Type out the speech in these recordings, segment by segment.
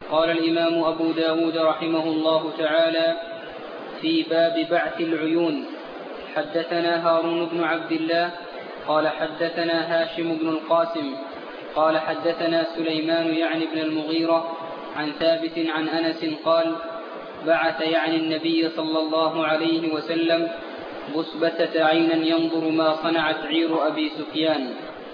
قال الإمام أبو داود رحمه الله تعالى في باب بعث العيون: حدثنا هارون بن عبد الله قال حدثنا هاشم بن القاسم قال حدثنا سليمان يعني بن المغيرة عن ثابت عن أنس قال: بعث يعني النبي صلى الله عليه وسلم بسبتة عينا ينظر ما صنعت عير أبي سفيان.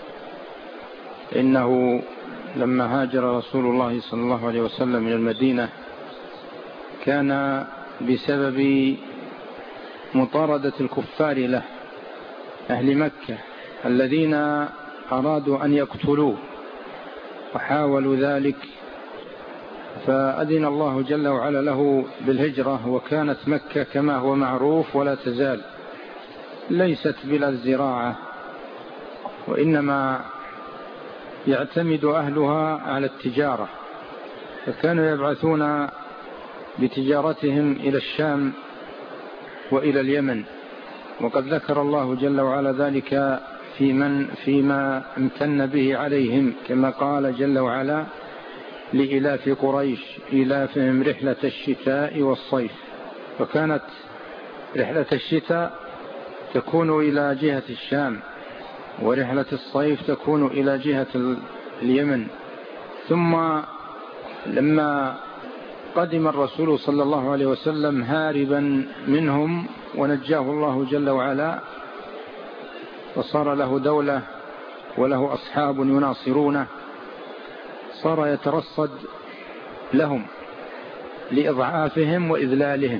إنه لما هاجر رسول الله صلى الله عليه وسلم من المدينة كان بسبب مطاردة الكفار له أهل مكة الذين أرادوا أن يقتلوه وحاولوا ذلك، فأذن الله جل وعلا له بالهجرة. وكانت مكة كما هو معروف ولا تزال ليست بلا الزراعة، وإنما يعتمد أهلها على التجارة، فكانوا يبعثون بتجارتهم إلى الشام وإلى اليمن. وقد ذكر الله جل وعلا ذلك فيما امتن به عليهم، كما قال جل وعلا: لإلاف قريش إلافهم رحلة الشتاء والصيف. فكانت رحلة الشتاء تكون إلى جهة الشام، ورحلة الصيف تكون إلى جهة اليمن. ثم لما قدم الرسول صلى الله عليه وسلم هاربا منهم ونجاه الله جل وعلا وصار له دولة وله أصحاب يناصرونه، صار يترصد لهم لإضعافهم وإذلالهم،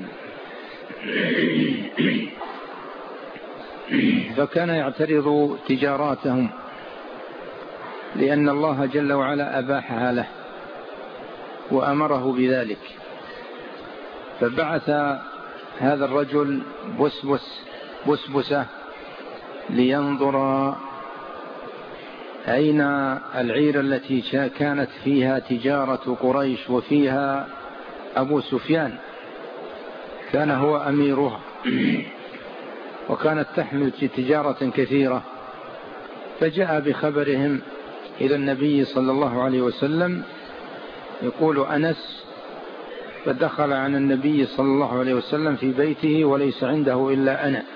فكان يعترض تجاراتهم لأن الله جل وعلا أباحها له وأمره بذلك. فبعث هذا الرجل بسبسة لينظر أين العير التي كانت فيها تجارة قريش وفيها أبو سفيان، كان هو أميرها، وكانت تحمل تجارة كثيرة. فجاء بخبرهم إلى النبي صلى الله عليه وسلم، يقول أنس: فدخل عن النبي صلى الله عليه وسلم في بيته وليس عنده إلا أنا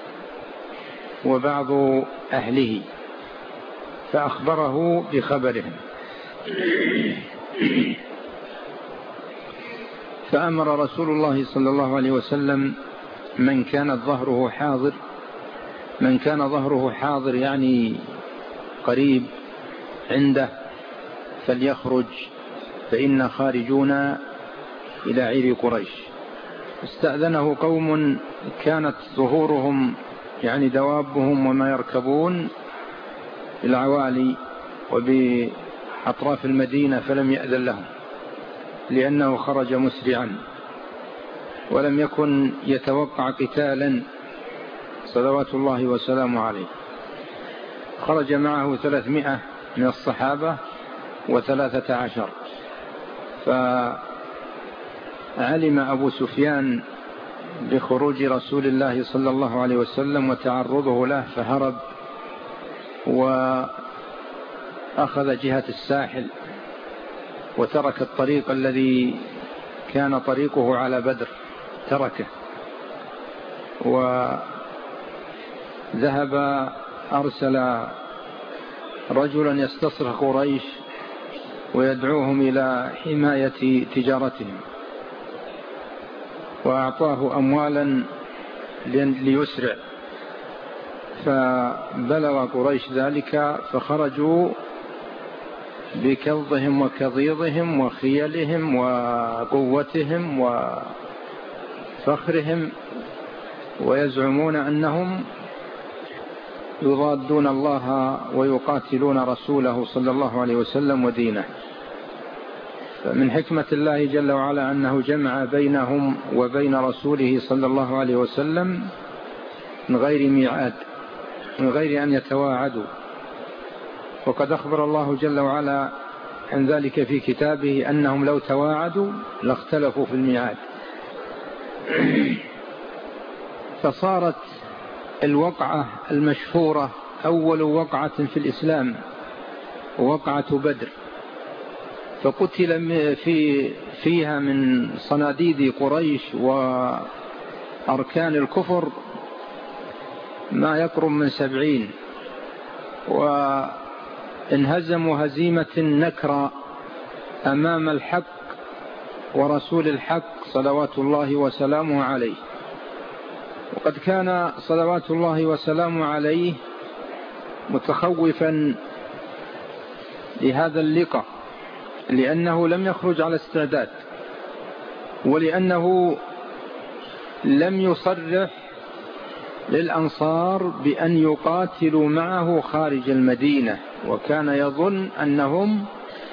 وبعض أهله، فأخبره بخبرهم. فأمر رسول الله صلى الله عليه وسلم من كان ظهره حاضر يعني قريب عنده فليخرج، فإن خارجون إلى عير قريش. استأذنه قوم كانت ظهورهم يعني دوابهم وما يركبون بالعوالي وبأطراف المدينة، فلم يأذن لهم لأنه خرج مسرعا ولم يكن يتوقع قتالا صلوات الله وسلامه عليه. خرج معه 300 من الصحابة و13. فعلم أبو سفيان بخروج رسول الله صلى الله عليه وسلم وتعرضه له، فهرب وأخذ جهة الساحل وترك الطريق الذي كان طريقه على بدر، تركه وذهب أرسل رجلا يستصرخ قريش ويدعوهم إلى حماية تجارتهم، وأعطاه أموالا ليسرع. فبلغ قريش ذلك فخرجوا بكظهم وكظيظهم وخيلهم وقوتهم وفخرهم، ويزعمون أنهم يضادون الله ويقاتلون رسوله صلى الله عليه وسلم ودينه. فمن حكمة الله جل وعلا أنه جمع بينهم وبين رسوله صلى الله عليه وسلم من غير ميعاد، من غير أن يتواعدوا. وقد أخبر الله جل وعلا عن ذلك في كتابه أنهم لو تواعدوا لاختلفوا في الميعاد. فصارت الوقعة المشهورة أول وقعة في الإسلام وقعة بدر، فقتل فيها من صناديد قريش وأركان الكفر ما يقرب من 70، وانهزموا هزيمة نكرة أمام الحق ورسول الحق صلوات الله وسلامه عليه. وقد كان صلوات الله وسلامه عليه متخوفا لهذا اللقاء، لأنه لم يخرج على استعداد، ولأنه لم يصرح للأنصار بأن يقاتلوا معه خارج المدينة، وكان يظن أنهم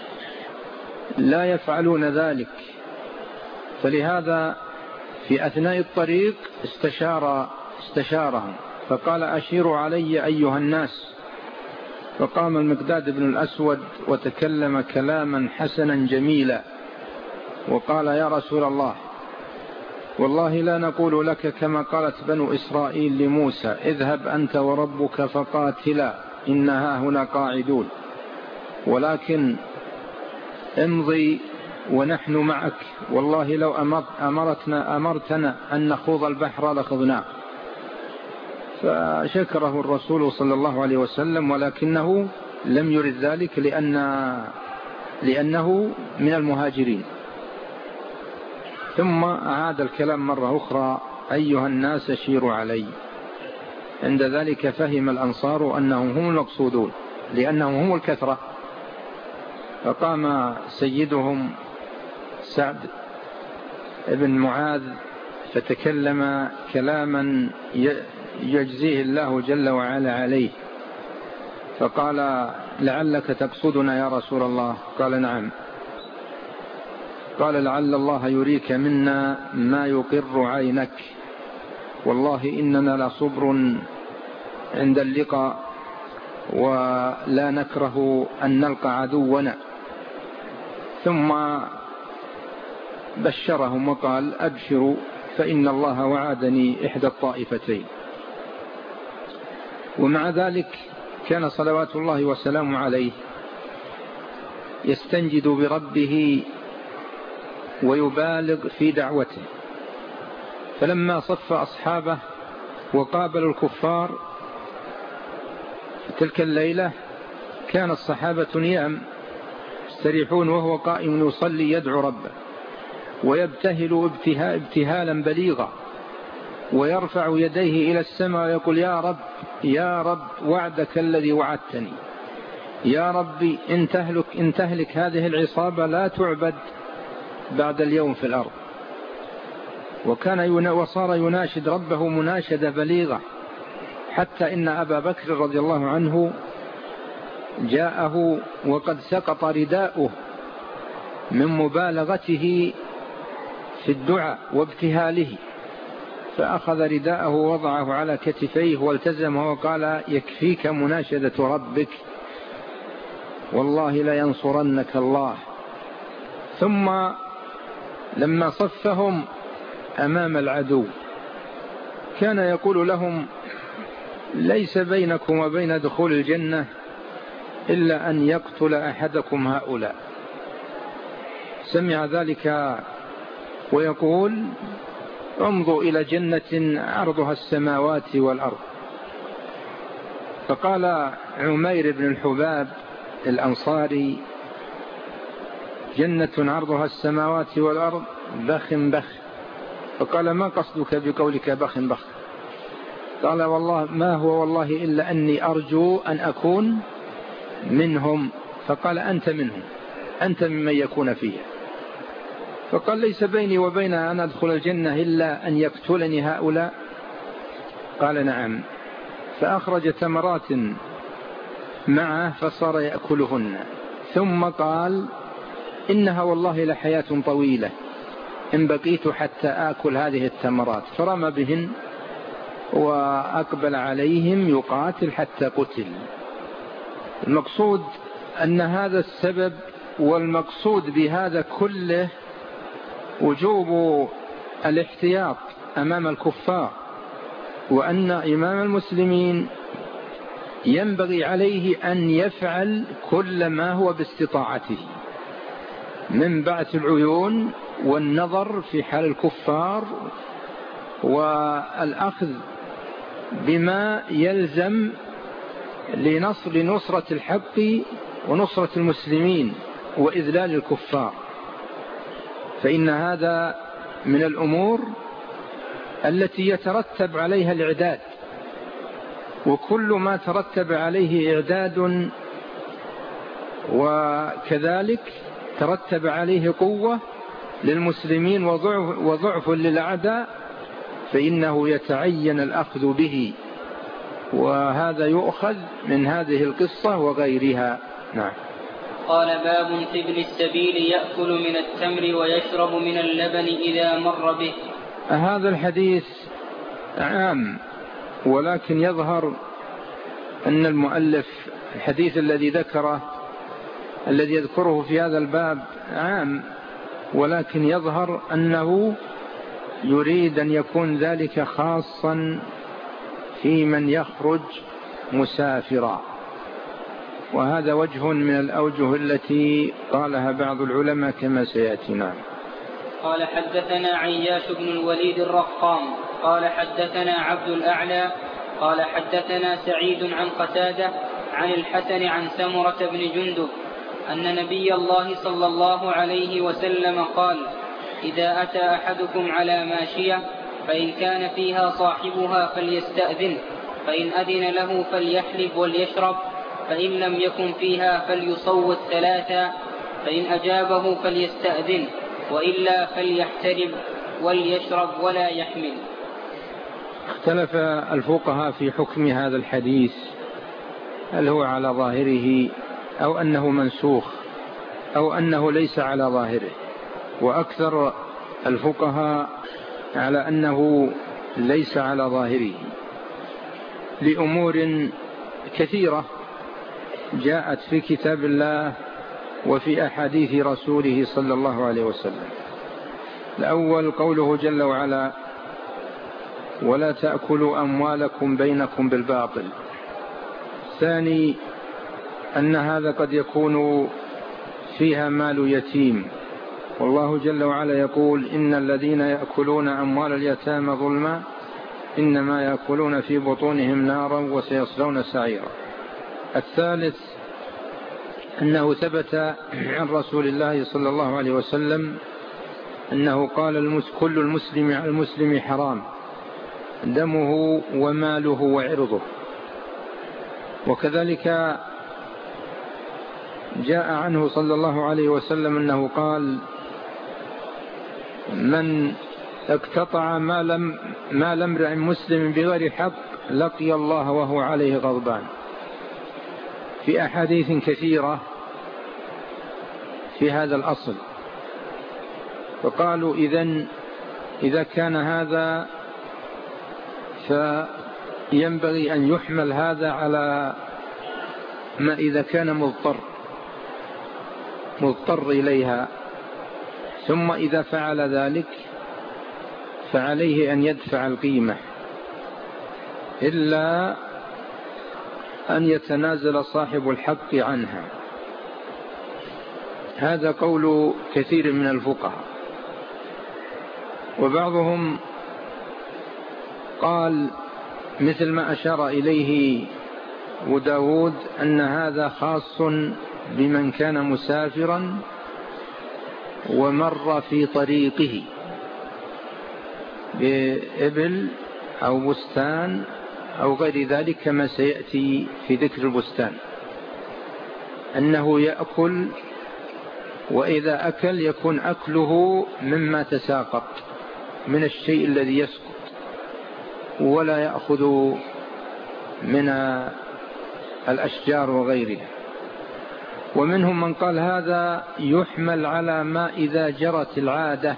لا يفعلون ذلك. فلهذا في أثناء الطريق استشارهم فقال: أشيروا علي أيها الناس. فقام المقداد بن الأسود وتكلم كلاما حسنا جميلا وقال: يا رسول الله، والله لا نقول لك كما قالت بنو إسرائيل لموسى: اذهب أنت وربك فقاتلا إنها هنا قاعدون، ولكن امضي ونحن معك، والله لو أمرتنا أن نخوض البحر لخضناه. فشكره الرسول صلى الله عليه وسلم، ولكنه لم يرد ذلك لأنه من المهاجرين. ثم أعاد الكلام مرة أخرى: أيها الناس شيروا علي. عند ذلك فهم الأنصار أنهم هم المقصودون لأنهم هم الكثرة. فقام سيدهم سعد بن معاذ فتكلم كلاما يجزيه الله جل وعلا عليه، فقال: لعلك تقصدنا يا رسول الله؟ قال: نعم. قال: لعل الله يريك منا ما يقر عينك، والله إننا لصبر عند اللقاء، ولا نكره أن نلقى عدونا. ثم بشرهم وقال: أبشروا فإن الله وعدني إحدى الطائفتين. ومع ذلك كان صلوات الله وسلامه عليه يستنجد بربه ويبالغ في دعوته. فلما صف أصحابه وقابلوا الكفار تلك الليلة كان الصحابة نيام يستريحون، وهو قائم يصلي يدعو ربه ويبتهل ابتهالا بليغا، ويرفع يديه إلى السماء ويقول: يا رب يا رب، وعدك الذي وعدتني، يا ربي إن تهلك هذه العصابة لا تعبد بعد اليوم في الأرض. وصار يناشد ربه مناشدة بليغة، حتى إن أبا بكر رضي الله عنه جاءه وقد سقط رداؤه من مبالغته في الدعاء وابتهاله، فأخذ رداءه ووضعه على كتفيه والتزمه وقال: يكفيك مناشدة ربك، والله لا ينصرنك الله. ثم لما صفهم أمام العدو كان يقول لهم: ليس بينكم وبين دخول الجنة إلا أن يقتل أحدكم هؤلاء. سمع ذلك ويقول: امضوا إلى جنة عرضها السماوات والأرض. فقال عمير بن الحباب الأنصاري: جنة عرضها السماوات والأرض بخ بخ. فقال: ما قصدك بقولك بخ بخ؟ قال: والله ما هو والله إلا أني أرجو أن أكون منهم. فقال: أنت منهم، أنت ممن يكون فيها. فقال: ليس بيني وبين أن أدخل الجنة إلا أن يقتلني هؤلاء. قال: نعم. فأخرج تمرات معه فصار يأكلهن، ثم قال: إنها والله لحياة طويلة إن بقيت حتى آكل هذه التمرات. فرمى بهن وأقبل عليهم يقاتل حتى قتل. المقصود أن هذا السبب، والمقصود بهذا كله وجوب الاحتياط أمام الكفار، وأن إمام المسلمين ينبغي عليه أن يفعل كل ما هو باستطاعته، من بعث العيون والنظر في حال الكفار والأخذ بما يلزم لنصرة الحق ونصرة المسلمين وإذلال الكفار، فإن هذا من الأمور التي يترتب عليها الإعداد، وكل ما ترتب عليه إعداد وكذلك ترتب عليه قوة للمسلمين وضعف للأعداء فإنه يتعين الأخذ به، وهذا يؤخذ من هذه القصة وغيرها. نعم. قال: باب في ابن السبيل يأكل من التمر ويشرب من اللبن إذا مر به. هذا الحديث عام، ولكن يظهر أن المؤلف الحديث الذي يذكره في هذا الباب عام، ولكن يظهر أنه يريد أن يكون ذلك خاصا في من يخرج مسافرا، وهذا وجه من الأوجه التي قالها بعض العلماء كما سيأتينا. قال: حدثنا عياش بن الوليد الرقام قال حدثنا عبد الأعلى قال حدثنا سعيد عن قتادة عن الحسن عن سمرة بن جندب أن نبي الله صلى الله عليه وسلم قال: إذا أتى أحدكم على ماشية فإن كان فيها صاحبها فليستأذن، فإن أذن له فليحلب وليشرب، فإن لم يكن فيها فليصوت ثلاثا، فإن أجابه فليستأذن، وإلا فليحترب وليشرب ولا يحمل. اختلف الفقهاء في حكم هذا الحديث، هل هو على ظاهره أو أنه منسوخ أو أنه ليس على ظاهره، وأكثر الفقهاء على أنه ليس على ظاهره لأمور كثيرة جاءت في كتاب الله وفي أحاديث رسوله صلى الله عليه وسلم. الأول قوله جل وعلا: ولا تأكلوا أموالكم بينكم بالباطل. الثاني أن هذا قد يكون فيها مال يتيم، والله جل وعلا يقول: إن الذين يأكلون أموال اليتامى ظلما إنما يأكلون في بطونهم نارا وسيصلون سعيرا. الثالث أنه ثبت عن رسول الله صلى الله عليه وسلم أنه قال: كل المسلم على المسلم حرام، دمه وماله وعرضه. وكذلك جاء عنه صلى الله عليه وسلم أنه قال: من اقتطع مال امرئ مسلم بغير حق لقي الله وهو عليه غضبان. في أحاديث كثيرة في هذا الأصل، فقالوا إذا كان هذا فينبغي أن يحمل هذا على ما إذا كان مضطر إليها، ثم إذا فعل ذلك فعليه أن يدفع القيمة، إلا أن يتنازل صاحب الحق عنها. هذا قول كثير من الفقهاء، وبعضهم قال مثل ما أشار إليه أبو داود أن هذا خاص بمن كان مسافرا ومر في طريقه بإبل أو بستان أو غير ذلك، كما سيأتي في ذكر البستان، أنه يأكل، وإذا أكل يكون أكله مما تساقط من الشيء الذي يسقط، ولا يأخذ من الأشجار وغيرها. ومنهم من قال هذا يحمل على ما إذا جرت العادة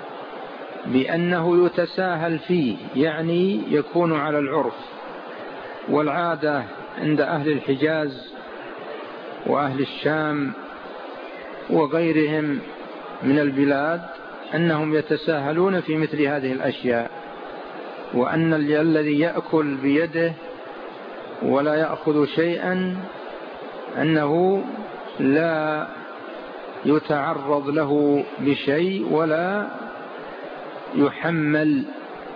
بأنه يتساهل فيه، يعني يكون على العرف والعادة عند أهل الحجاز وأهل الشام وغيرهم من البلاد أنهم يتساهلون في مثل هذه الأشياء، وأن الذي يأكل بيده ولا يأخذ شيئا أنه لا يتعرض له بشيء ولا يحمل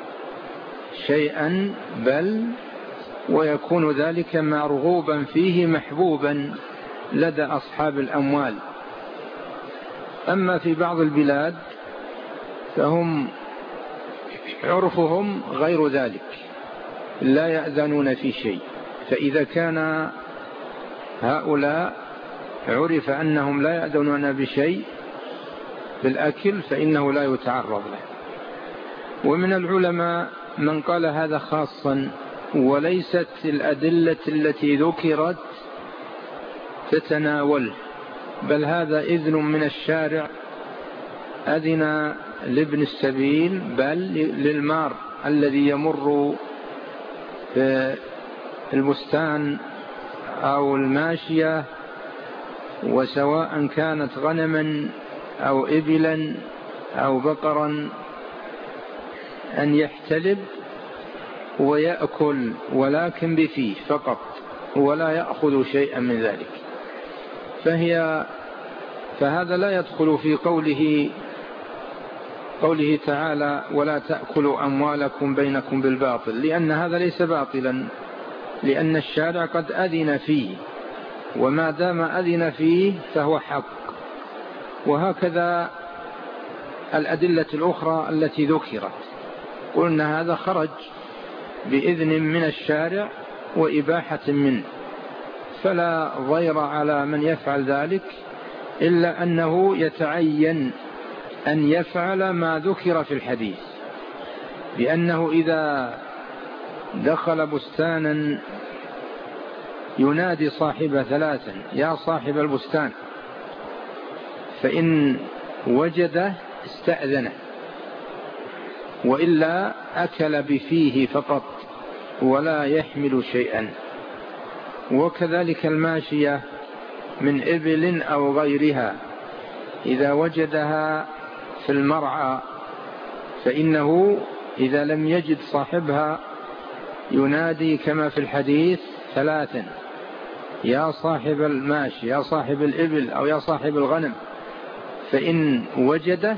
شيئا، بل ويكون ذلك مرغوبا فيه محبوبا لدى أصحاب الأموال. أما في بعض البلاد فهم عرفهم غير ذلك، لا يأذنون في شيء، فإذا كان هؤلاء عرف أنهم لا يأذنون بشيء بالأكل فإنه لا يتعرض له. ومن العلماء من قال هذا خاصا، وليست الأدلة التي ذكرت تتناوله، بل هذا إذن من الشارع، أذن لابن السبيل بل للمار الذي يمر في البستان أو الماشية، وسواء كانت غنما أو إبلا أو بقرا، أن يحتلب ويأكل ولكن بفيه فقط ولا يأخذ شيئا من ذلك. فهذا لا يدخل في قوله تعالى ولا تأكلوا أموالكم بينكم بالباطل، لأن هذا ليس باطلا، لأن الشارع قد أذن فيه، وما دام أذن فيه فهو حق. وهكذا الأدلة الأخرى التي ذكرت، قلنا هذا خرج بإذن من الشارع وإباحة منه، فلا ضير على من يفعل ذلك، إلا أنه يتعين أن يفعل ما ذكر في الحديث، بأنه إذا دخل بستانا ينادي صاحب ثلاثا يا صاحب البستان، فإن وجده استأذنه، وإلا أكل بفيه فقط ولا يحمل شيئا. وكذلك الماشية من إبل أو غيرها إذا وجدها في المرعى فإنه إذا لم يجد صاحبها ينادي كما في الحديث ثلاثا يا صاحب الماشي يا صاحب الإبل أو يا صاحب الغنم، فإن وجده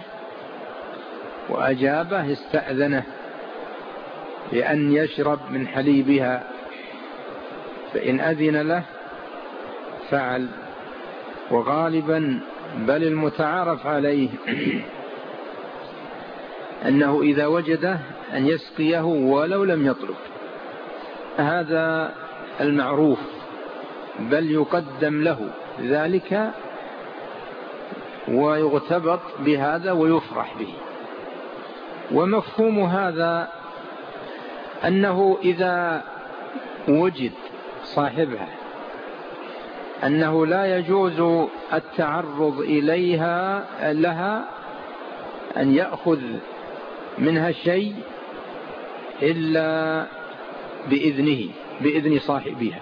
وأجابه استأذنه بأن يشرب من حليبها، فإن أذن له فعل. وغالبا بل المتعارف عليه أنه إذا وجده أن يسقيه ولو لم يطلب، هذا المعروف، بل يقدم له ذلك ويغتبط بهذا ويفرح به. ومفهوم هذا أنه إذا وجد صاحبها أنه لا يجوز التعرض إليها لها، أن يأخذ منها شيء إلا بإذن صاحبها.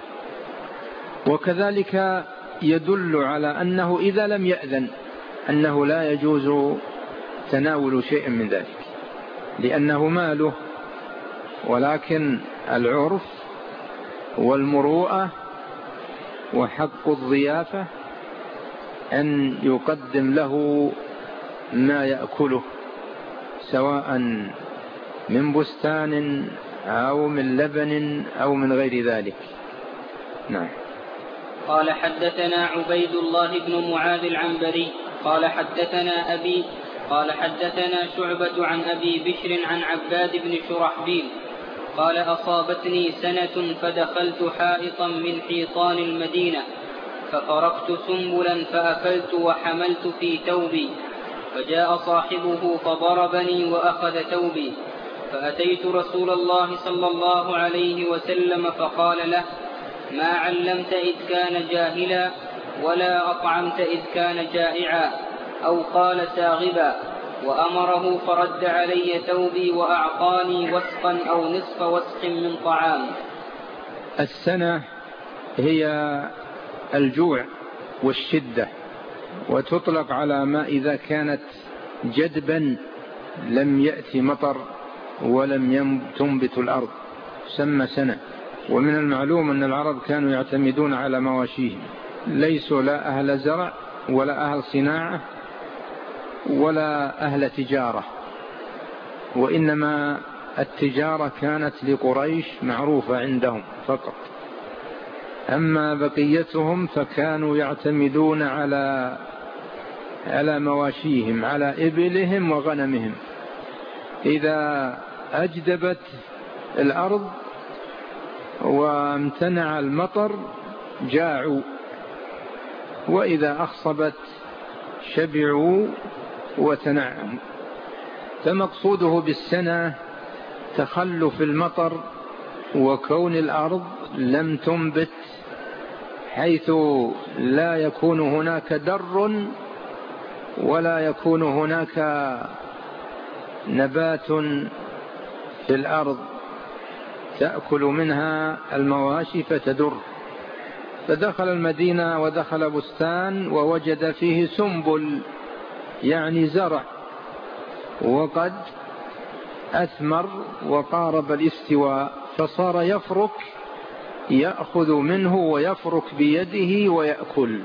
وكذلك يدل على أنه إذا لم يأذن أنه لا يجوز تناول شيء من ذلك، لأنه ماله، ولكن العرف والمروءة وحق الضيافة أن يقدم له ما يأكله، سواء من بستان أو من لبن أو من غير ذلك. نعم. قال حدثنا عبيد الله بن معاذ العنبري قال حدثنا أبي قال حدثنا شعبة عن أبي بشر عن عباد بن شرحبيل قال أصابتني سنة فدخلت حائطا من حيطان المدينة ففرقت سنبلا فأكلت وحملت في ثوبي، فجاء صاحبه فضربني وأخذ ثوبي، فأتيت رسول الله صلى الله عليه وسلم فقال له ما علمت إذ كان جاهلا ولا أطعمت إذ كان جائعا، أو قال ساغبا، وأمره فرد علي ثوبي وأعطاني وسقا أو نصف وسق من طعام. السنة هي الجوع والشدة، وتطلق على ما إذا كانت جدبا لم يأتي مطر ولم تنبت الأرض سمى سنة. ومن المعلوم أن العرب كانوا يعتمدون على مواشيهم، ليسوا لا أهل زرع ولا أهل صناعة ولا أهل تجارة، وإنما التجارة كانت لقريش معروفة عندهم فقط. أما بقيتهم فكانوا يعتمدون على مواشيهم، على إبلهم وغنمهم. إذا أجدبت الأرض وامتنع المطر جاعوا، وإذا أخصبت شبعوا وتنعموا. فمقصوده بالسنة تخلف المطر وكون الأرض لم تنبت، حيث لا يكون هناك در ولا يكون هناك نبات في الأرض تأكل منها المواشي فتدر. فدخل المدينة ودخل بستان ووجد فيه سنبل، يعني زرع، وقد أثمر وقارب الاستواء، فصار يفرك، يأخذ منه ويفرك بيده ويأكل.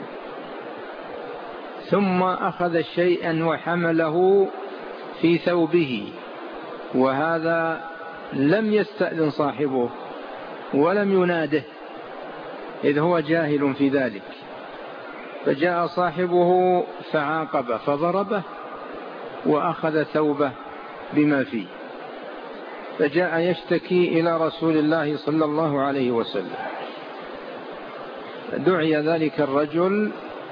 ثم أخذ شيئا وحمله في ثوبه، وهذا لم يستأذن صاحبه ولم يناده، إذ هو جاهل في ذلك. فجاء صاحبه فعاقبه فضربه وأخذ ثوبه بما فيه، فجاء يشتكي إلى رسول الله صلى الله عليه وسلم. دعي ذلك الرجل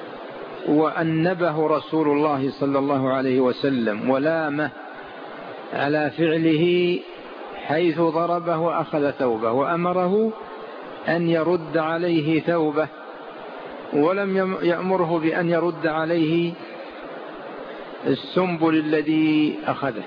وأنبه رسول الله صلى الله عليه وسلم ولامه على فعله، حيث ضربه وأخذ ثوبه، وأمره أن يرد عليه ثوبه، ولم يأمره بأن يرد عليه السنبل الذي أخذه،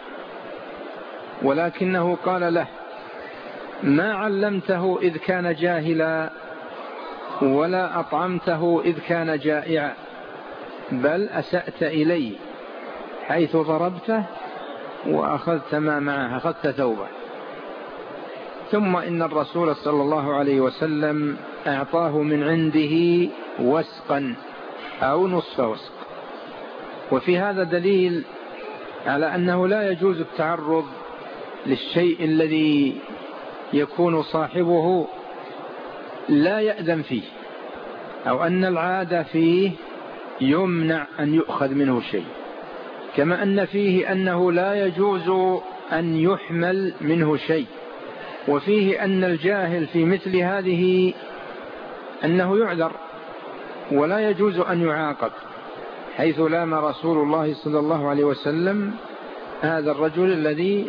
ولكنه قال له: ما علمته إذ كان جاهلا، ولا أطعمته إذ كان جائعا، بل أسأت إليه حيث ضربته وأخذت ما معه، أخذت ثوبه. ثم إن الرسول صلى الله عليه وسلم أعطاه من عنده وسقا أو نصف وسق. وفي هذا دليل على أنه لا يجوز التعرض للشيء الذي يكون صاحبه لا يأذن فيه، أو أن العادة فيه يمنع أن يؤخذ منه شيء، كما أن فيه أنه لا يجوز أن يحمل منه شيء، وفيه أن الجاهل في مثل هذه أنه يعذر ولا يجوز أن يعاقب، حيث لام رسول الله صلى الله عليه وسلم هذا الرجل الذي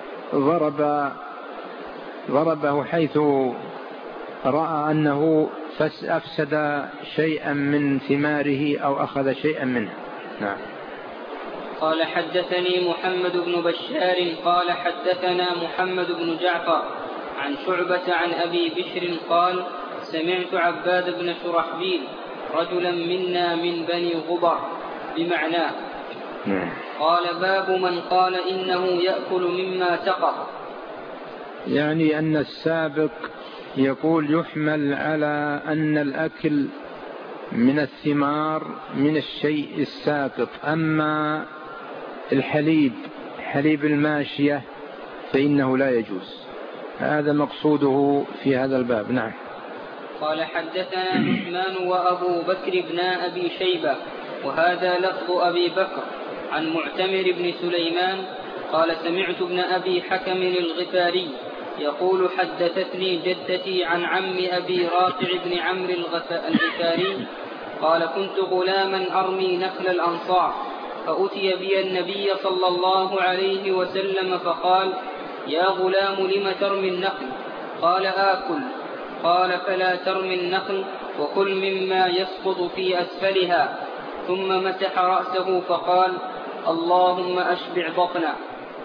ضربه حيث رأى أنه أفسد شيئا من ثماره أو أخذ شيئا منه. نعم. قال: حدثني محمد بن بشار قال حدثنا محمد بن جعفر عن شعبة عن أبي بشر قال: سمعت عباد بن شرحبيل رجلا منا من بني غبر بمعناه. قال: باب من قال إنه يأكل مما سقط. يعني أن السابق يقول يحمل على أن الأكل من الثمار من الشيء الساقط، أما الحليب، حليب الماشية، فإنه لا يجوز. هذا مقصوده في هذا الباب. نعم. قال: حدثنا عثمان وأبو بكر بن أبي شيبة، وهذا لفظ أبي بكر، عن معتمر بن سليمان قال: سمعت ابن أبي حكم الغفاري يقول: حدثتني جدتي عن عم أبي رافع بن عمرو الغفاري قال: كنت غلاما أرمي نخل الأنصار، فأتي بي النبي صلى الله عليه وسلم فقال: يا غلام لم ترمي النخل؟ قال: آكل. قال: فلا ترمي النخل، وكل مما يسقط في أسفلها. ثم مسح رأسه فقال: اللهم أشبع بطنا.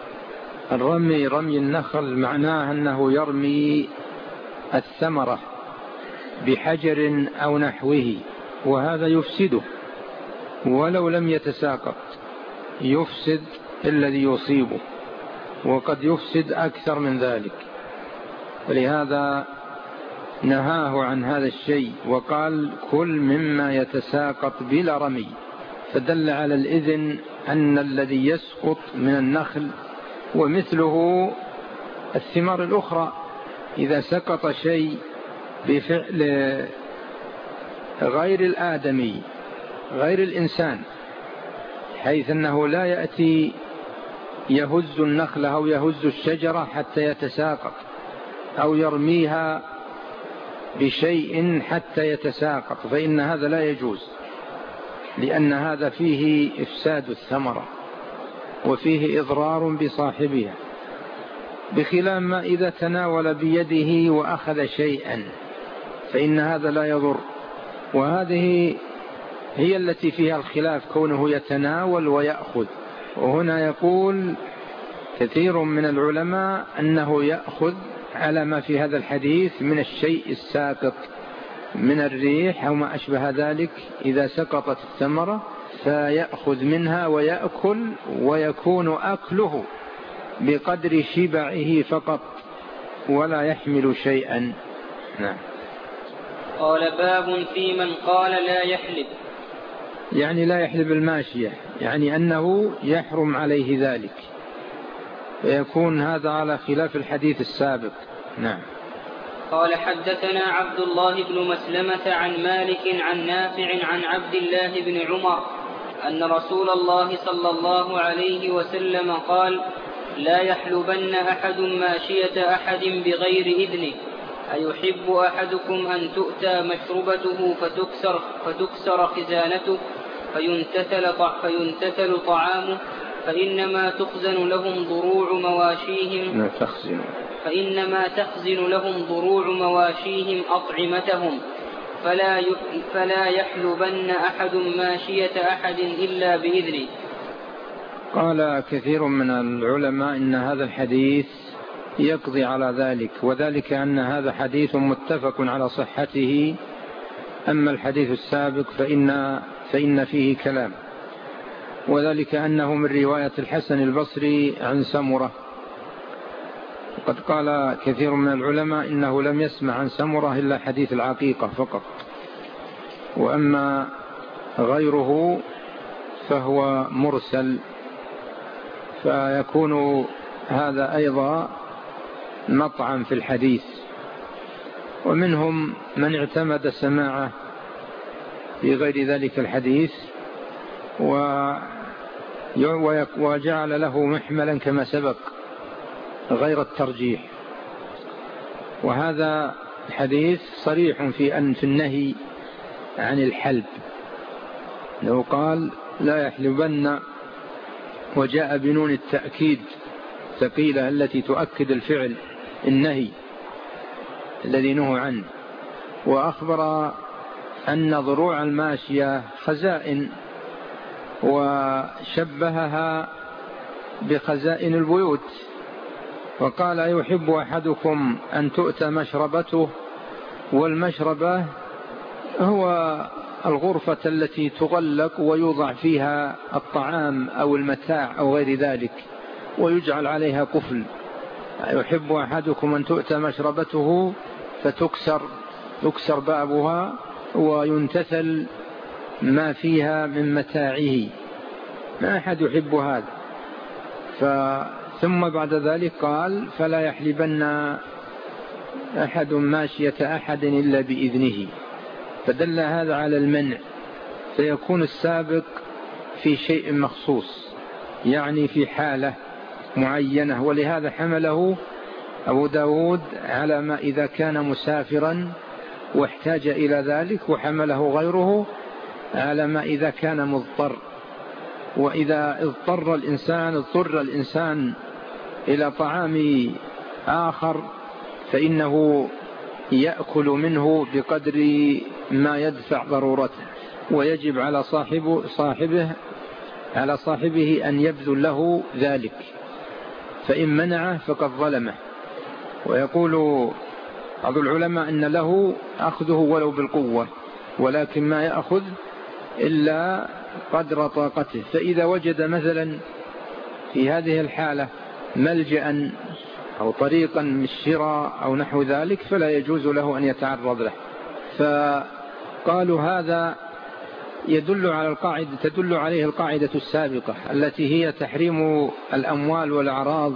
رمي النخل معناه أنه يرمي الثمرة بحجر أو نحوه، وهذا يفسده ولو لم يتساقط، يفسد الذي يصيبه، وقد يفسد أكثر من ذلك، ولهذا نهاه عن هذا الشيء وقال: كل مما يتساقط بلا رمي. فدل على الإذن أن الذي يسقط من النخل ومثله الثمار الأخرى، إذا سقط شيء بفعل غير الآدمي غير الإنسان، حيث أنه لا يأتي يهز النخل أو يهز الشجرة حتى يتساقط أو يرميها بشيء حتى يتساقط، فإن هذا لا يجوز، لأن هذا فيه إفساد الثمرة وفيه إضرار بصاحبها، بخلاف ما إذا تناول بيده وأخذ شيئا فإن هذا لا يضر. وهذه هي التي فيها الخلاف، كونه يتناول ويأخذ. وهنا يقول كثير من العلماء أنه يأخذ على ما في هذا الحديث من الشيء الساقط من الريح أو ما أشبه ذلك، إذا سقطت الثمرة فيأخذ منها ويأكل، ويكون أكله بقدر شبعه فقط ولا يحمل شيئا. نعم. قال باب في من قال لا يحلب، يعني لا يحلب الماشية، يعني أنه يحرم عليه ذلك، فيكون هذا على خلاف الحديث السابق. نعم. قال حدثنا عبد الله بن مسلمة عن مالك عن نافع عن عبد الله بن عمر أن رسول الله صلى الله عليه وسلم قال: لا يحلبن أحد ماشية أحد بغير إذنه، أيحب أحدكم أن تؤتى مشربته فتكسر خزانته فينتثل طعامه، فإنما تخزن لهم ضروع مواشيهم أطعمتهم، فلا يحلبن أحد ماشية أحد إلا بإذنه. قال كثير من العلماء إن هذا الحديث يقضي على ذلك، وذلك أن هذا حديث متفق على صحته، أما الحديث السابق فإن فيه كلام، وذلك أنه من رواية الحسن البصري عن سمرة. وقد قال كثير من العلماء إنه لم يسمع عن سمرة إلا حديث العقيقة فقط، وأما غيره فهو مرسل، فيكون هذا أيضا مطعن في الحديث. ومنهم من اعتمد سماعه في غير ذلك الحديث وجعل له محملا كما سبق غير الترجيح. وهذا الحديث صريح في النهي عن الحلب، لو قال لا يحلبن وجاء بنون التأكيد ثقيلة التي تؤكد الفعل النهي الذي نهى عنه، وأخبر أن ضروع الماشية خزائن وشبهها بخزائن البيوت، وقال: يحب أحدكم أن تؤتى مشربته، والمشربة هو الغرفة التي تغلق ويوضع فيها الطعام أو المتاع أو غير ذلك ويجعل عليها قفل. يحب أحدكم أن تؤتى مشربته فتكسر بابها وينتثل ما فيها من متاعه، ما أحد يحب هذا. ثم بعد ذلك قال: فلا يحلبن أحد ماشية أحد إلا بإذنه، فدل هذا على المنع، فيكون السابق في شيء مخصوص، يعني في حالة معينة. ولهذا حمله أبو داود على ما إذا كان مسافرا واحتاج إلى ذلك، وحمله غيره على ما إذا كان مضطر. وإذا اضطر الإنسان إلى طعام آخر فإنه يأكل منه بقدر ما يدفع ضرورته، ويجب على صاحبه أن يبذل له ذلك، فإن منعه فقد ظلمه. ويقول بعض العلماء أن له أخذه ولو بالقوة، ولكن ما يأخذ إلا قدر طاقته. فإذا وجد مثلا في هذه الحالة ملجأ أو طريقا من الشراء أو نحو ذلك فلا يجوز له أن يتعرض له. فقالوا هذا تدل عليه القاعدة السابقة التي هي تحريم الأموال والأعراض،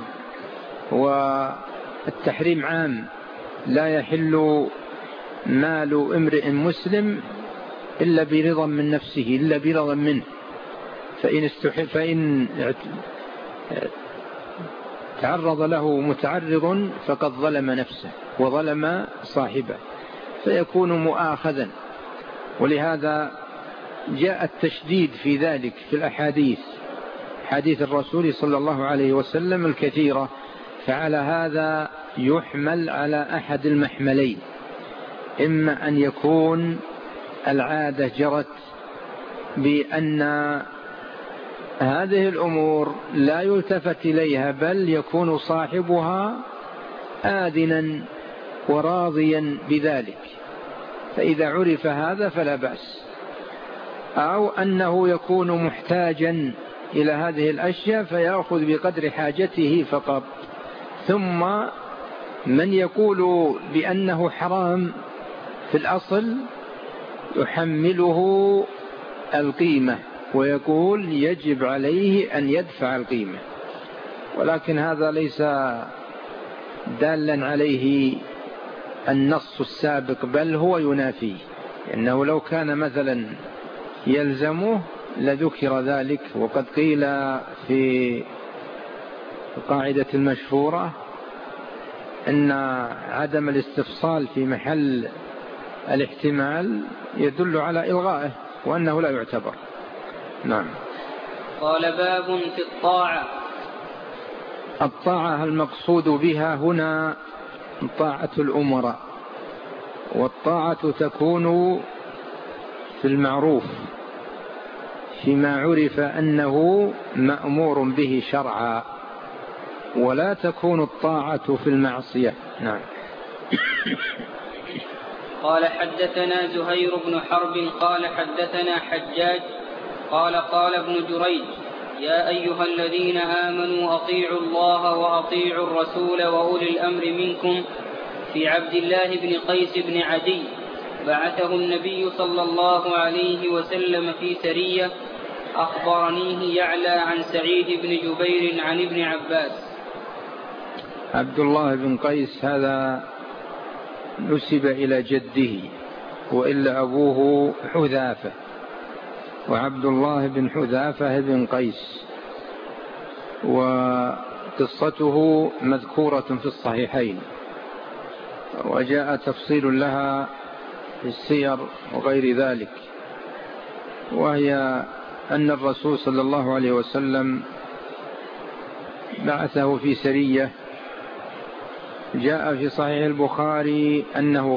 والتحريم عام، لا يحل مال امرئ مسلم إلا برضا من نفسه، إلا برضا منه، فإن تعرض له متعرض فقد ظلم نفسه وظلم صاحبه فيكون مؤاخذا. ولهذا جاء التشديد في ذلك في الأحاديث، حديث الرسول صلى الله عليه وسلم الكثيرة. فعلى هذا يحمل على أحد المحملين، إما أن يكون العادة جرت بأن هذه الأمور لا يلتفت إليها، بل يكون صاحبها آذنا وراضيا بذلك، فإذا عرف هذا فلا بأس، أو أنه يكون محتاجا إلى هذه الأشياء فيأخذ بقدر حاجته فقط. ثم من يقول بأنه حرام في الأصل يحمله القيمة ويقول يجب عليه أن يدفع القيمة، ولكن هذا ليس دالا عليه النص السابق، بل هو ينافيه، إنه لو كان مثلا يلزمه لذكر ذلك. وقد قيل في القاعدة المشهورة أن عدم الاستفصال في محل الاحتمال يدل على إلغائه وأنه لا يعتبر. نعم. قال باب في الطاعة. الطاعة المقصود بها هنا طاعة الأمراء، والطاعة تكون في المعروف فيما عرف أنه مأمور به شرعا، ولا تكون الطاعة في المعصية. نعم. قال حدثنا زهير بن حرب قال حدثنا حجاج قال قال ابن جريج يا أيها الذين آمنوا أطيعوا الله وأطيعوا الرسول وأولي الأمر منكم، في عبد الله بن قيس بن عدي بعثه النبي صلى الله عليه وسلم في سرية، أخبرنيه يعلى عن سعيد بن جبير عن ابن عباس. عبد الله بن قيس هذا نسب إلى جده، وإلا أبوه حذافة، وعبد الله بن حذافة بن قيس، وقصته مذكورة في الصحيحين، وجاء تفصيل لها في السير وغير ذلك. وهي أن الرسول صلى الله عليه وسلم بعثه في سرية. جاء في صحيح البخاري أنه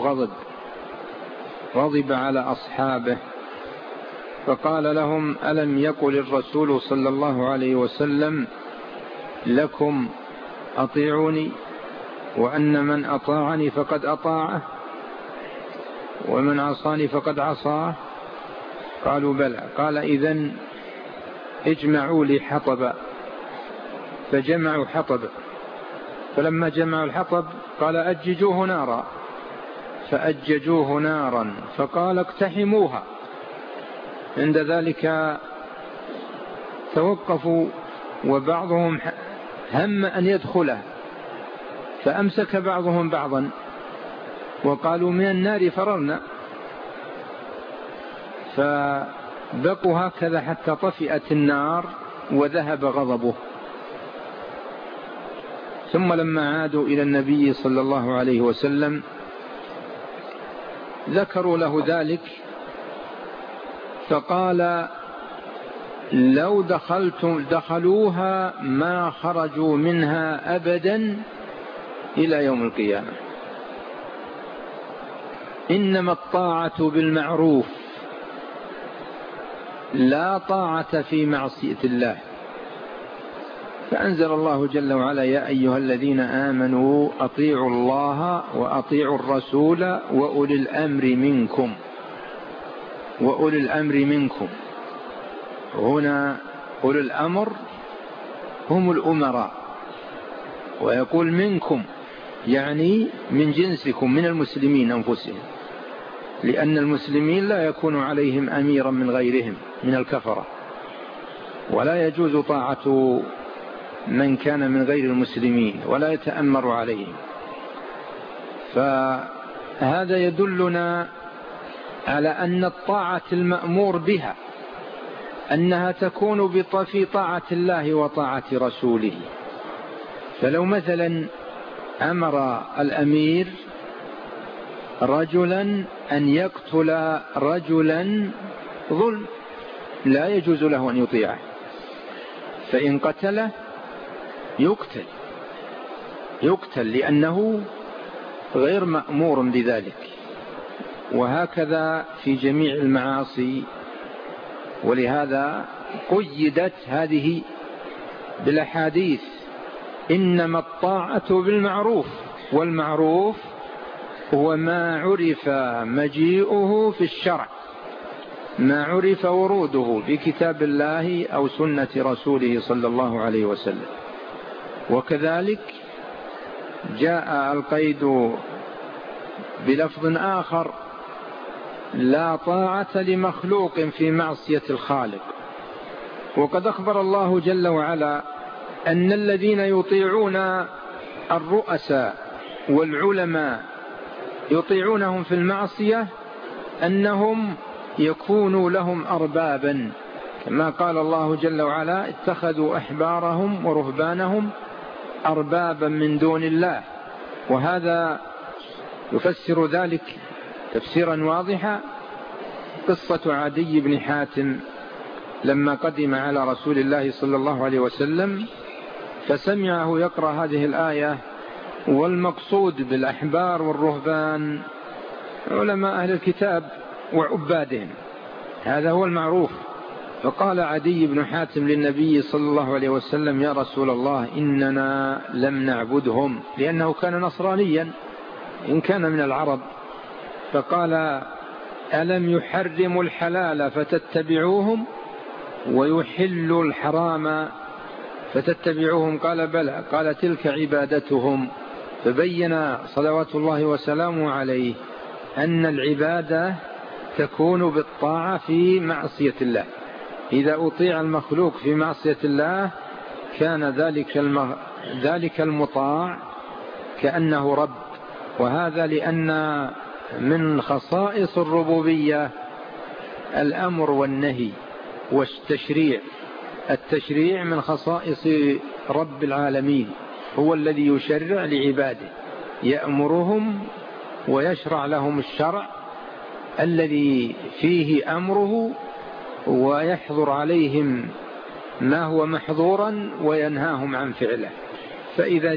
غضب على أصحابه فقال لهم ألم يقل الرسول صلى الله عليه وسلم لكم أطيعوني، وأن من أطاعني فقد أطاعه ومن عصاني فقد عصاه؟ قالوا بلى. قال إذن اجمعوا لي حطبا، فجمعوا حطبا، فلما جمعوا الحطب قال أججوه نارا، فأججوه نارا، فقال اقتحموها. عند ذلك توقفوا، وبعضهم هم أن يدخله، فأمسك بعضهم بعضا وقالوا من النار فررنا، فبقوا هكذا حتى طفئت النار وذهب غضبه. ثم لما عادوا إلى النبي صلى الله عليه وسلم ذكروا له ذلك، فقال لو دخلوها ما خرجوا منها أبدا إلى يوم القيامة. إنما الطاعة بالمعروف، لا طاعة في معصية الله. فأنزل الله جل وعلا يا أيها الذين آمنوا أطيعوا الله وأطيعوا الرسول وأولي الأمر منكم. وأولي الأمر منكم هنا أولي الأمر هم الأمراء، ويقول منكم يعني من جنسكم من المسلمين أنفسهم. لأن المسلمين لا يكون عليهم أميرا من غيرهم من الكفرة، ولا يجوز طاعة من كان من غير المسلمين ولا يتأمر عليهم. فهذا يدلنا على أن الطاعة المأمور بها أنها تكون في طاعة الله وطاعة رسوله. فلو مثلا أمر الأمير رجلا أن يقتل رجلا ظلم لا يجوز له أن يطيعه، فإن قتله يقتل لأنه غير مأمور بذلك. وهكذا في جميع المعاصي، ولهذا قيدت هذه بالأحاديث: إنما الطاعة بالمعروف، والمعروف هو ما عرف مجيئه في الشرع، ما عرف وروده في كتاب الله أو سنة رسوله صلى الله عليه وسلم. وكذلك جاء القيد بلفظ آخر: لا طاعة لمخلوق في معصية الخالق. وقد أخبر الله جل وعلا أن الذين يطيعون الرؤساء والعلماء يطيعونهم في المعصية أنهم يكونوا لهم أربابا، كما قال الله جل وعلا: اتخذوا أحبارهم ورهبانهم أربابا من دون الله. وهذا يفسر ذلك تفسيرا واضحا قصة عدي بن حاتم لما قدم على رسول الله صلى الله عليه وسلم فسمعه يقرأ هذه الآية. والمقصود بالأحبار والرهبان علماء أهل الكتاب وعبادهم، هذا هو المعروف. فقال عدي بن حاتم للنبي صلى الله عليه وسلم: يا رسول الله، إننا لم نعبدهم، لأنه كان نصرانيا إن كان من العرب. فقال: ألم يحرموا الحلال فتتبعوهم ويحلوا الحرام فتتبعوهم؟ قال: بلى. قال: تلك عبادتهم. فبين صلوات الله وسلامه عليه أن العبادة تكون بالطاعة في معصية الله. إذا أطيع المخلوق في معصية الله كان ذلك المطاع كأنه رب. وهذا لأن من خصائص الربوبية الأمر والنهي والتشريع. التشريع من خصائص رب العالمين، هو الذي يشرع لعباده، يأمرهم ويشرع لهم الشرع الذي فيه أمره، ويحظر عليهم ما هو محظورا وينهاهم عن فعله. فإذا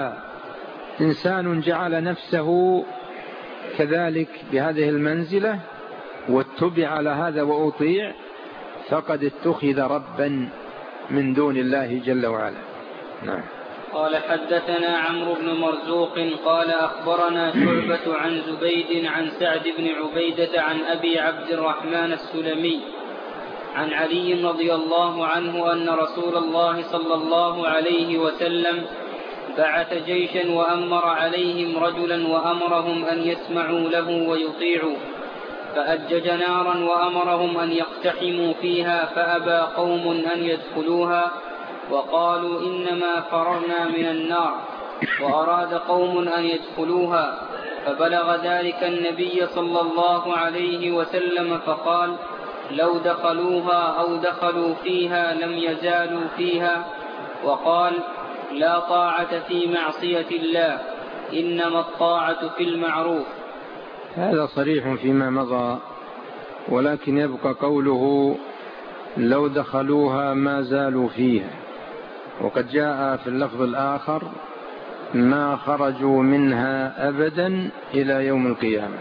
إنسان جعل نفسه كذلك بهذه المنزلة واتبع على هذا وأطيع، فقد اتخذ ربا من دون الله جل وعلا. نعم. قال: حدثنا عمرو بن مرزوق قال أخبرنا شعبة عن زبيد عن سعد بن عبيدة عن أبي عبد الرحمن السلمي عن علي رضي الله عنه أن رسول الله صلى الله عليه وسلم بعث جيشا وأمر عليهم رجلا وأمرهم أن يسمعوا له ويطيعوا، فأجج نارا وأمرهم أن يقتحموا فيها، فأبى قوم أن يدخلوها وقالوا: إنما فررنا من النار، وأراد قوم أن يدخلوها، فبلغ ذلك النبي صلى الله عليه وسلم فقال: لو دخلوها أو دخلوا فيها لم يزالوا فيها. وقال: لا طاعة في معصية الله، إنما الطاعة في المعروف. هذا صريح فيما مضى، ولكن يبقى قوله: لو دخلوها ما زالوا فيها. وقد جاء في اللفظ الآخر: ما خرجوا منها أبدا إلى يوم القيامة.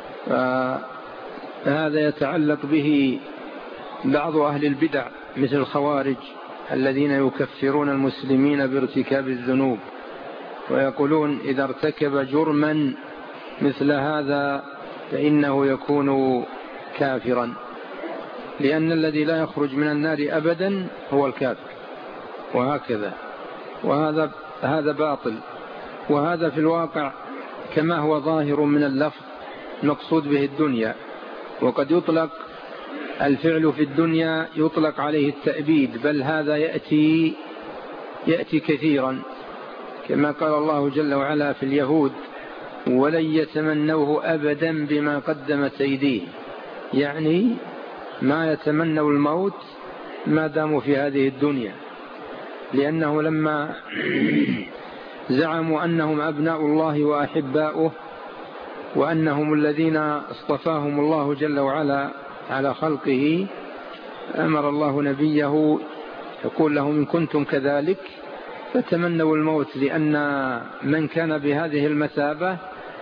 فهذا يتعلق به بعض أهل البدع مثل الخوارج الذين يكفرون المسلمين بارتكاب الذنوب، ويقولون إذا ارتكب جرما مثل هذا فإنه يكون كافرا، لأن الذي لا يخرج من النار أبدا هو الكافر، وهكذا. وهذا باطل. وهذا في الواقع كما هو ظاهر من اللفظ المقصود به الدنيا. وقد يطلق الفعل في الدنيا يطلق عليه التأبيد، بل هذا يأتي كثيرا، كما قال الله جل وعلا في اليهود: ولن يتمنوه أبدا بما قدمت أيديهم، يعني ما يتمنوا الموت ما داموا في هذه الدنيا، لأنه لما زعموا أنهم أبناء الله وأحباؤه وأنهم الذين اصطفاهم الله جل وعلا على خلقه، أمر الله نبيه يقول لهم: إن كنتم كذلك فتمنوا الموت، لأن من كان بهذه المثابة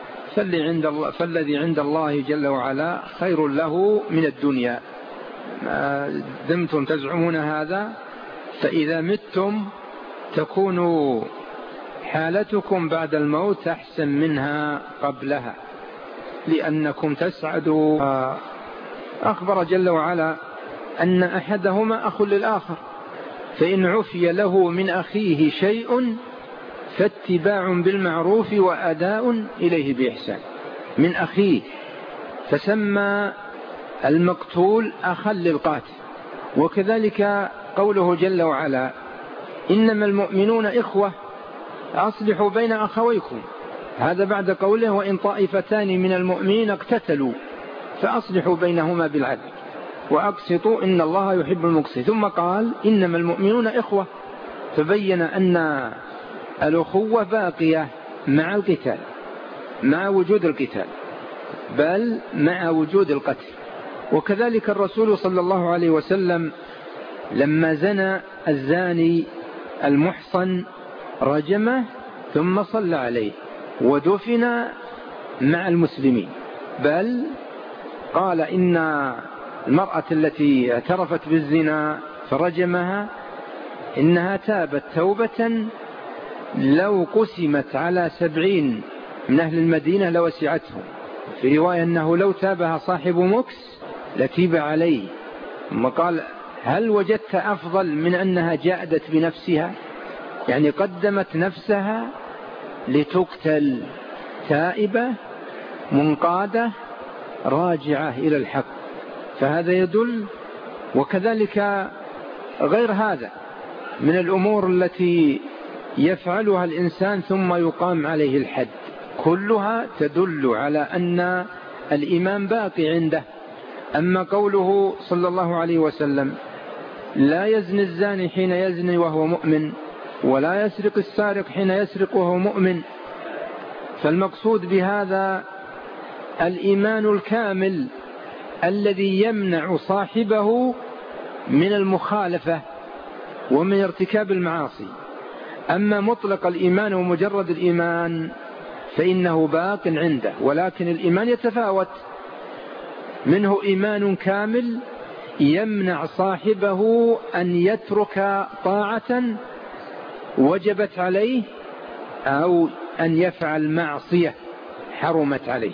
فالذي عند الله جل وعلا خير له من الدنيا. ما دمتم تزعمون هذا، فإذا متم تكون حالتكم بعد الموت أحسن منها قبلها، لأنكم تسعدوا. أخبر جل وعلا أن أحدهما أخ للآخر، فإن عفي له من أخيه شيء فاتباع بالمعروف وأداء إليه بإحسان. من أخيه، فسمى المقتول أخا للقاتل. وكذلك قوله جل وعلا: إنما المؤمنون إخوة أصلحوا بين أخويكم، هذا بعد قوله: وإن طائفتان من المؤمنين اقتتلوا فأصلحوا بينهما بالعدل وأقسطوا إن الله يحب المقسطين. ثم قال: إنما المؤمنون إخوة، فبين أن الأخوة باقية مع القتال، مع وجود القتال، بل مع وجود القتل. وكذلك الرسول صلى الله عليه وسلم لما زنى الزاني المحصن رجمه ثم صلى عليه ودفن مع المسلمين، بل قال إن المرأة التي اعترفت بالزنا فرجمها إنها تابت توبة لو قسمت على 70 من أهل المدينة لوسعتهم. في رواية أنه لو تابها صاحب مكس لتيب عليه. ثم قال: هل وجدت أفضل من أنها جادت بنفسها، يعني قدمت نفسها لتقتل، تائبة منقادة راجعة إلى الحق. فهذا يدل. وكذلك غير هذا من الأمور التي يفعلها الإنسان ثم يقام عليه الحد، كلها تدل على أن الإيمان باقي عنده. أما قوله صلى الله عليه وسلم: لا يزني الزاني حين يزني وهو مؤمن، ولا يسرق السارق حين يسرق وهو مؤمن، فالمقصود بهذا الإيمان الكامل الذي يمنع صاحبه من المخالفة ومن ارتكاب المعاصي. أما مطلق الإيمان ومجرد الإيمان فإنه باق عنده، ولكن الإيمان يتفاوت، منه إيمان كامل يمنع صاحبه أن يترك طاعة وجبت عليه أو أن يفعل معصية حرمت عليه.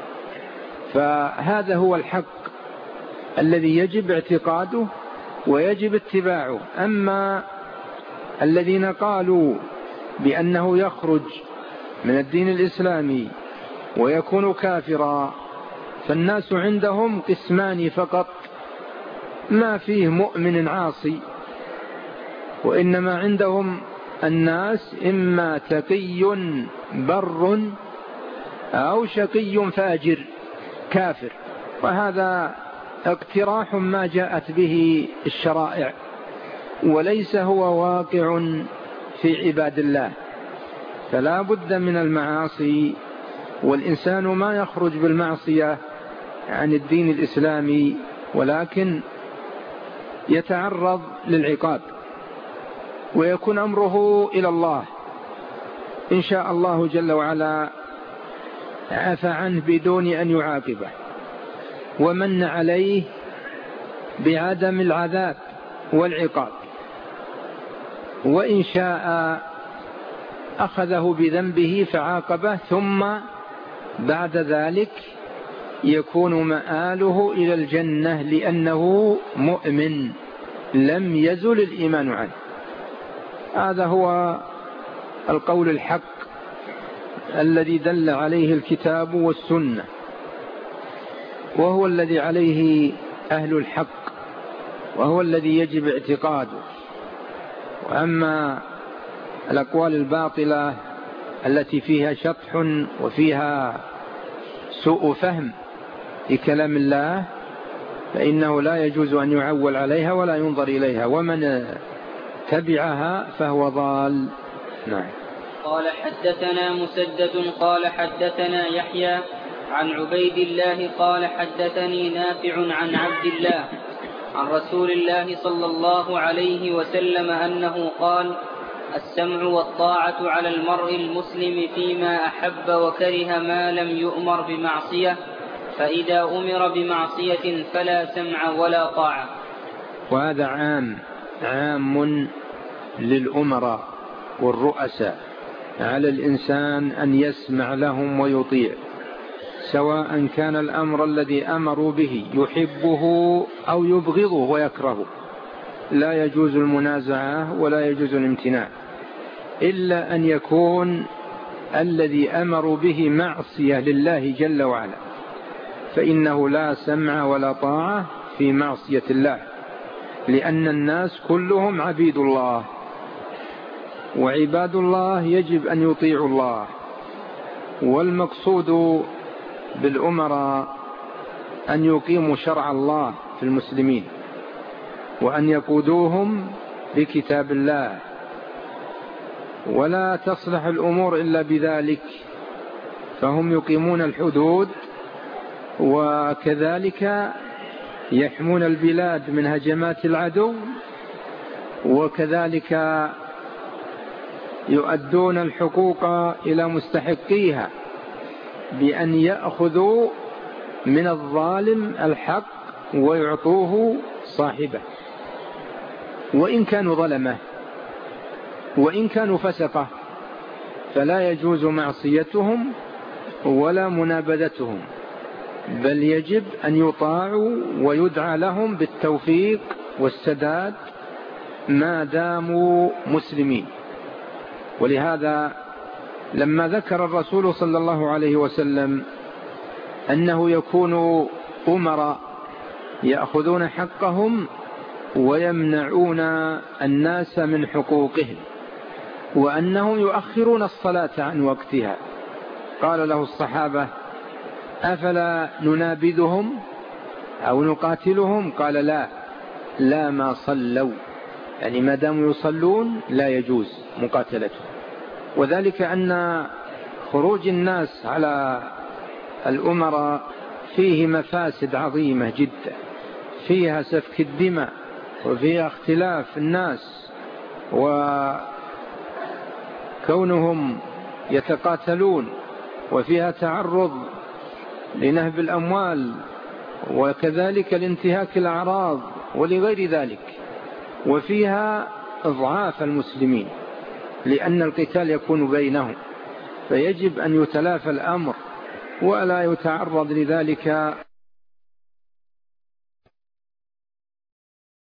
فهذا هو الحق الذي يجب اعتقاده ويجب اتباعه. أما الذين قالوا بأنه يخرج من الدين الإسلامي ويكون كافرا، فالناس عندهم قسمان فقط، ما فيه مؤمن عاصي، وإنما عندهم الناس إما تقي بر أو شقي فاجر كافر. وهذا اقتراح ما جاءت به الشرائع، وليس هو واقع في عباد الله. فلا بد من المعاصي، والإنسان ما يخرج بالمعصية عن الدين الإسلامي، ولكن يتعرض للعقاب ويكون أمره إلى الله. إن شاء الله جل وعلا عفى عنه بدون أن يعاقبه، ومن عليه بعدم العذاب والعقاب، وإن شاء أخذه بذنبه فعاقبه، ثم بعد ذلك يكون مآله إلى الجنة لأنه مؤمن لم يزل الإيمان عنه. هذا هو القول الحق الذي دل عليه الكتاب والسنة، وهو الذي عليه أهل الحق، وهو الذي يجب اعتقاده. وأما الأقوال الباطلة التي فيها شطح وفيها سوء فهم لكلام الله فإنه لا يجوز أن يعول عليها ولا ينظر إليها، ومن تبعها فهو ضال. نعم. قال حدثنا مسدد قال حدثنا يحيى عن عبيد الله قال حدثني نافع عن عبد الله عن رسول الله صلى الله عليه وسلم أنه قال: السمع والطاعة على المرء المسلم فيما أحب وكره ما لم يؤمر بمعصية، فإذا أمر بمعصية فلا سمع ولا طاعة. وهذا عام للأمراء والرؤساء، على الإنسان أن يسمع لهم ويطيع، سواء كان الأمر الذي أمروا به يحبه أو يبغضه ويكرهه، لا يجوز المنازعة ولا يجوز الامتناع، إلا أن يكون الذي أمروا به معصية لله جل وعلا، فإنه لا سمع ولا طاعة في معصية الله، لأن الناس كلهم عبيد الله، وعباد الله يجب أن يطيعوا الله. والمقصود بالأمراء أن يقيموا شرع الله في المسلمين، وأن يقودوهم بكتاب الله، ولا تصلح الأمور إلا بذلك، فهم يقيمون الحدود، وكذلك يحمون البلاد من هجمات العدو، وكذلك يؤدون الحقوق إلى مستحقيها بأن يأخذوا من الظالم الحق ويعطوه صاحبه، وإن كانوا ظلمه وإن كانوا فسقه، فلا يجوز معصيتهم ولا منابذتهم، بل يجب أن يطاعوا ويدعى لهم بالتوفيق والسداد ما داموا مسلمين. ولهذا لما ذكر الرسول صلى الله عليه وسلم أنه يكون أمراء يأخذون حقهم ويمنعون الناس من حقوقهم، وأنهم يؤخرون الصلاة عن وقتها، قال له الصحابة: أفلا ننابذهم أو نقاتلهم؟ قال: لا ما صلوا، يعني ما داموا يصلون لا يجوز مقاتلتهم. وذلك أن خروج الناس على الأمراء فيه مفاسد عظيمة جدا، فيها سفك الدماء، وفيها اختلاف الناس، وكونهم يتقاتلون، وفيها تعرض لنهب الأموال، وكذلك لانتهاك الأعراض ولغير ذلك، وفيها إضعاف المسلمين لأن القتال يكون بينهم، فيجب أن يتلافى الأمر ولا يتعرض لذلك